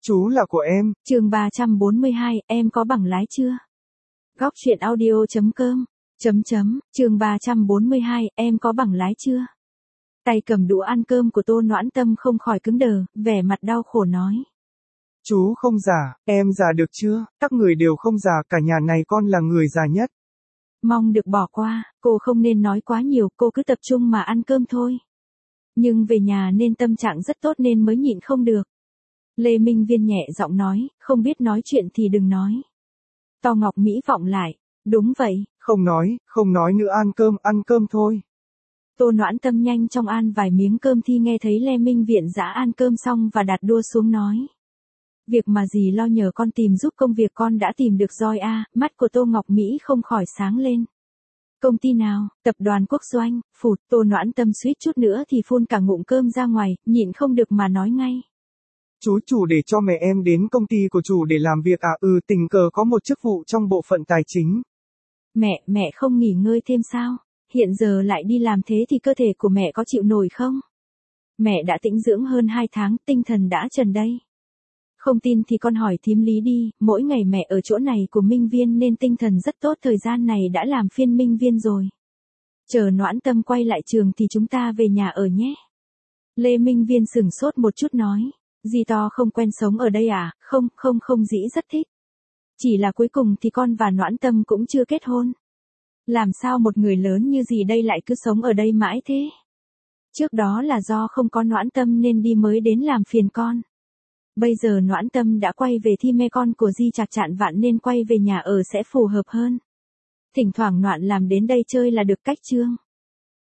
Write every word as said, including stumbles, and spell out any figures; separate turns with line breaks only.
Chú là của em.
Chương ba trăm bốn mươi hai, em có bằng lái chưa? Góc truyện audio chấm com. Chấm chấm, chương ba trăm bốn mươi hai, em có bằng lái chưa? Tay cầm đũa ăn cơm của Tô Noãn Tâm không khỏi cứng đờ, vẻ mặt đau khổ nói.
Chú không già, em già được chưa? Các người đều không già, cả nhà này con là người già nhất.
Mong được bỏ qua, cô không nên nói quá nhiều, cô cứ tập trung mà ăn cơm thôi. Nhưng về nhà nên tâm trạng rất tốt nên mới nhịn không được. Lê Minh Viên nhẹ giọng nói, không biết nói chuyện thì đừng nói. To Ngọc Mỹ vọng lại, đúng vậy.
Không nói, không nói nữa, ăn cơm, ăn cơm thôi.
Tô Noãn Tâm nhanh trong ăn vài miếng cơm thì nghe thấy Lê Minh Viện dã ăn cơm xong và đặt đua xuống nói. Việc mà dì lo nhờ con tìm giúp công việc con đã tìm được rồi à, mắt của Tô Ngọc Mỹ không khỏi sáng lên. Công ty nào? Tập đoàn Quốc Doanh, phụt, Tô Noãn Tâm suýt chút nữa thì phun cả ngụm cơm ra ngoài, nhịn không được mà nói ngay.
Chú chủ để cho mẹ em đến công ty của chủ để làm việc à? Ừ, tình cờ có một chức vụ trong bộ phận tài chính.
Mẹ, mẹ không nghỉ ngơi thêm sao? Hiện giờ lại đi làm thế thì cơ thể của mẹ có chịu nổi không? Mẹ đã tĩnh dưỡng hơn hai tháng, tinh thần đã trần đây. Không tin thì con hỏi thím Lý đi, mỗi ngày mẹ ở chỗ này của Minh Viên nên tinh thần rất tốt, thời gian này đã làm phiên Minh Viên rồi. Chờ Noãn Tâm quay lại trường thì chúng ta về nhà ở nhé. Lê Minh Viên sửng sốt một chút nói, dì to không quen sống ở đây à? Không, không không dĩ rất thích. Chỉ là cuối cùng thì con và Noãn Tâm cũng chưa kết hôn. Làm sao một người lớn như dì đây lại cứ sống ở đây mãi thế? Trước đó là do không có Noãn Tâm nên đi mới đến làm phiền con. Bây giờ Noãn Tâm đã quay về thì mẹ con của di Chạc Chạn Vạn nên quay về nhà ở sẽ phù hợp hơn. Thỉnh thoảng Noãn làm đến đây chơi là được cách chương.